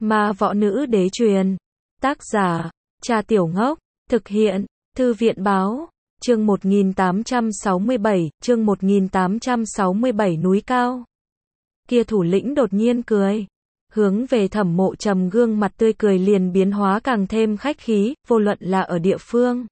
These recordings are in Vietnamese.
Ma võ nữ đế truyền. Tác giả, Cha Tiểu Ngốc. Thực hiện, Thư viện báo. Chương 1867, chương 1867 núi cao. Kia thủ lĩnh đột nhiên cười. Hướng về Thẩm Mộ Trầm gương mặt tươi cười liền biến hóa càng thêm khách khí, vô luận là ở địa phương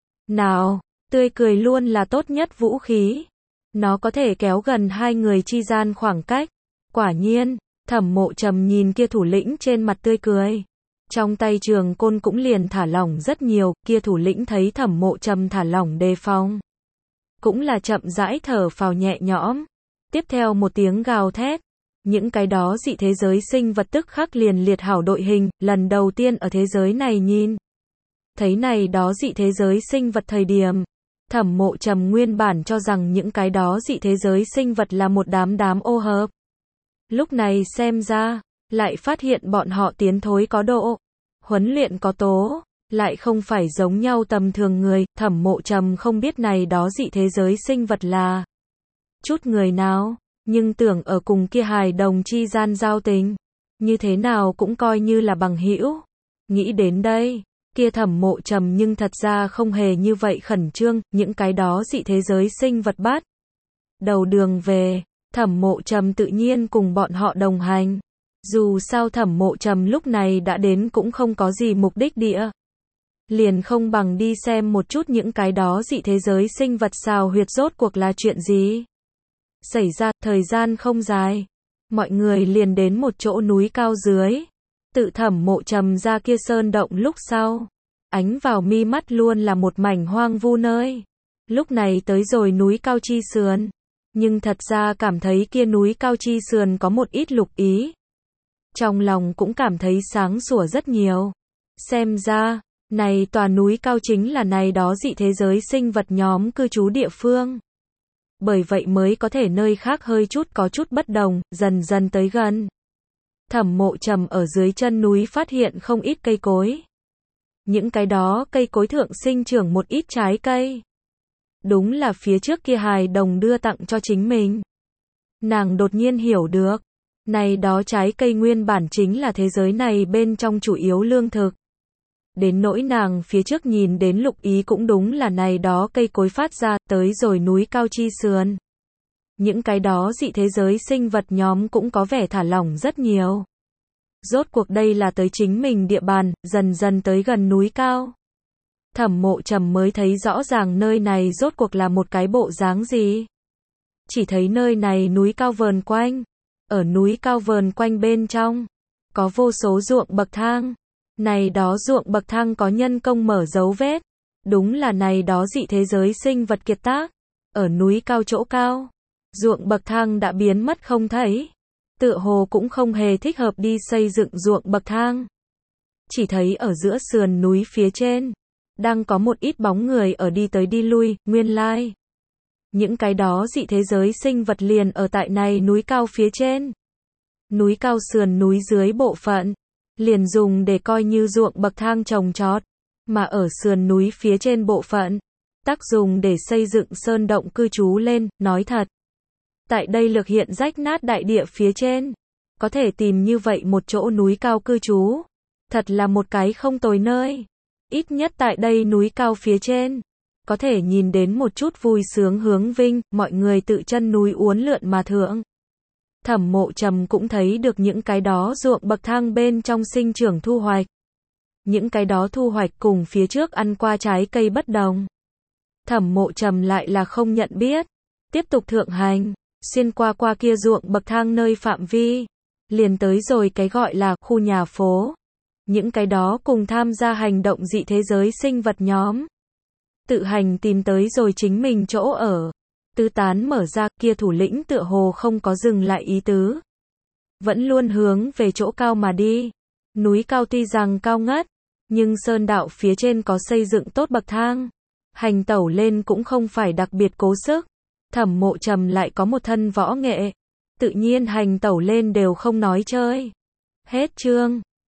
nào, tươi cười luôn là tốt nhất vũ khí. Nó có thể kéo gần hai người chi gian khoảng cách. Quả nhiên, Thẩm Mộ Trầm nhìn kia thủ lĩnh trên mặt tươi cười. Trong tay trường côn cũng liền thả lỏng rất nhiều, kia thủ lĩnh thấy Thẩm Mộ Trầm thả lỏng đề phòng. Cũng là chậm rãi thở phào nhẹ nhõm. Tiếp theo một tiếng gào thét. Những cái đó dị thế giới sinh vật tức khắc liền liệt hảo đội hình, lần đầu tiên ở thế giới này nhìn. Thấy này đó dị thế giới sinh vật thời điểm. Thẩm Mộ Trầm nguyên bản cho rằng những cái đó dị thế giới sinh vật là một đám ô hợp. Lúc này xem ra, lại phát hiện bọn họ tiến thối có độ, huấn luyện có tố, lại không phải giống nhau tầm thường người. Thẩm Mộ Trầm không biết này đó dị thế giới sinh vật là chút người nào, nhưng tưởng ở cùng kia hài đồng chi gian giao tình, như thế nào cũng coi như là bằng hữu. Nghĩ đến đây, kia Thẩm Mộ Trầm nhưng thật ra không hề như vậy khẩn trương, những cái đó dị thế giới sinh vật bắt đầu đường về, Thẩm Mộ Trầm tự nhiên cùng bọn họ đồng hành. Dù sao Thẩm Mộ Trầm lúc này đã đến cũng không có gì mục đích địa. Liền không bằng đi xem một chút những cái đó dị thế giới sinh vật xào huyệt rốt cuộc là chuyện gì. Xảy ra, thời gian không dài. Mọi người liền đến một chỗ núi cao dưới. Tự Thẩm Mộ Trầm ra kia sơn động lúc sau. Ánh vào mi mắt luôn là một mảnh hoang vu nơi. Lúc này tới rồi núi cao chi sườn. Nhưng thật ra cảm thấy kia núi cao chi sườn có một ít lục ý. Trong lòng cũng cảm thấy sáng sủa rất nhiều. Xem ra, này tòa núi cao chính là này đó dị thế giới sinh vật nhóm cư trú địa phương. Bởi vậy mới có thể nơi khác hơi chút có chút bất đồng, dần dần tới gần. Thẩm Mộ Trầm ở dưới chân núi phát hiện không ít cây cối. Những cái đó cây cối thượng sinh trưởng một ít trái cây. Đúng là phía trước kia hài đồng đưa tặng cho chính mình. Nàng đột nhiên hiểu được. Này đó trái cây nguyên bản chính là thế giới này bên trong chủ yếu lương thực. Đến nỗi nàng phía trước nhìn đến lục ý cũng đúng là này đó cây cối phát ra, tới rồi núi cao chi sườn. Những cái đó dị thế giới sinh vật nhóm cũng có vẻ thả lỏng rất nhiều. Rốt cuộc đây là tới chính mình địa bàn, dần dần tới gần núi cao. Thẩm Mộ Trầm mới thấy rõ ràng nơi này rốt cuộc là một cái bộ dáng gì. Chỉ thấy nơi này núi cao vờn quanh. Ở núi cao vờn quanh bên trong, có vô số ruộng bậc thang. Này đó ruộng bậc thang có nhân công mở dấu vết. Đúng là này đó dị thế giới sinh vật kiệt tác. Ở núi cao chỗ cao, ruộng bậc thang đã biến mất không thấy. Tựa hồ cũng không hề thích hợp đi xây dựng ruộng bậc thang. Chỉ thấy ở giữa sườn núi phía trên, đang có một ít bóng người ở đi tới đi lui, nguyên lai. Những cái đó dị thế giới sinh vật liền ở tại này núi cao phía trên. Núi cao sườn núi dưới bộ phận, liền dùng để coi như ruộng bậc thang trồng trọt. Mà ở sườn núi phía trên bộ phận, tác dùng để xây dựng sơn động cư trú lên. Nói thật, tại đây lược hiện rách nát đại địa phía trên, có thể tìm như vậy một chỗ núi cao cư trú. Thật là một cái không tồi nơi. Ít nhất tại đây núi cao phía trên, có thể nhìn đến một chút vui sướng hướng vinh, mọi người tự chân núi uốn lượn mà thượng. Thẩm Mộ Trầm cũng thấy được những cái đó ruộng bậc thang bên trong sinh trưởng thu hoạch. Những cái đó thu hoạch cùng phía trước ăn qua trái cây bất đồng. Thẩm Mộ Trầm lại là không nhận biết. Tiếp tục thượng hành, xuyên qua kia ruộng bậc thang nơi phạm vi. Liền tới rồi cái gọi là khu nhà phố. Những cái đó cùng tham gia hành động dị thế giới sinh vật nhóm. Tự hành tìm tới rồi chính mình chỗ ở. Tứ tán mở ra, kia thủ lĩnh tựa hồ không có dừng lại ý tứ. Vẫn luôn hướng về chỗ cao mà đi. Núi cao tuy rằng cao ngất, nhưng sơn đạo phía trên có xây dựng tốt bậc thang. Hành tẩu lên cũng không phải đặc biệt cố sức. Thẩm Mộ Trầm lại có một thân võ nghệ. Tự nhiên hành tẩu lên đều không nói chơi. Hết chương.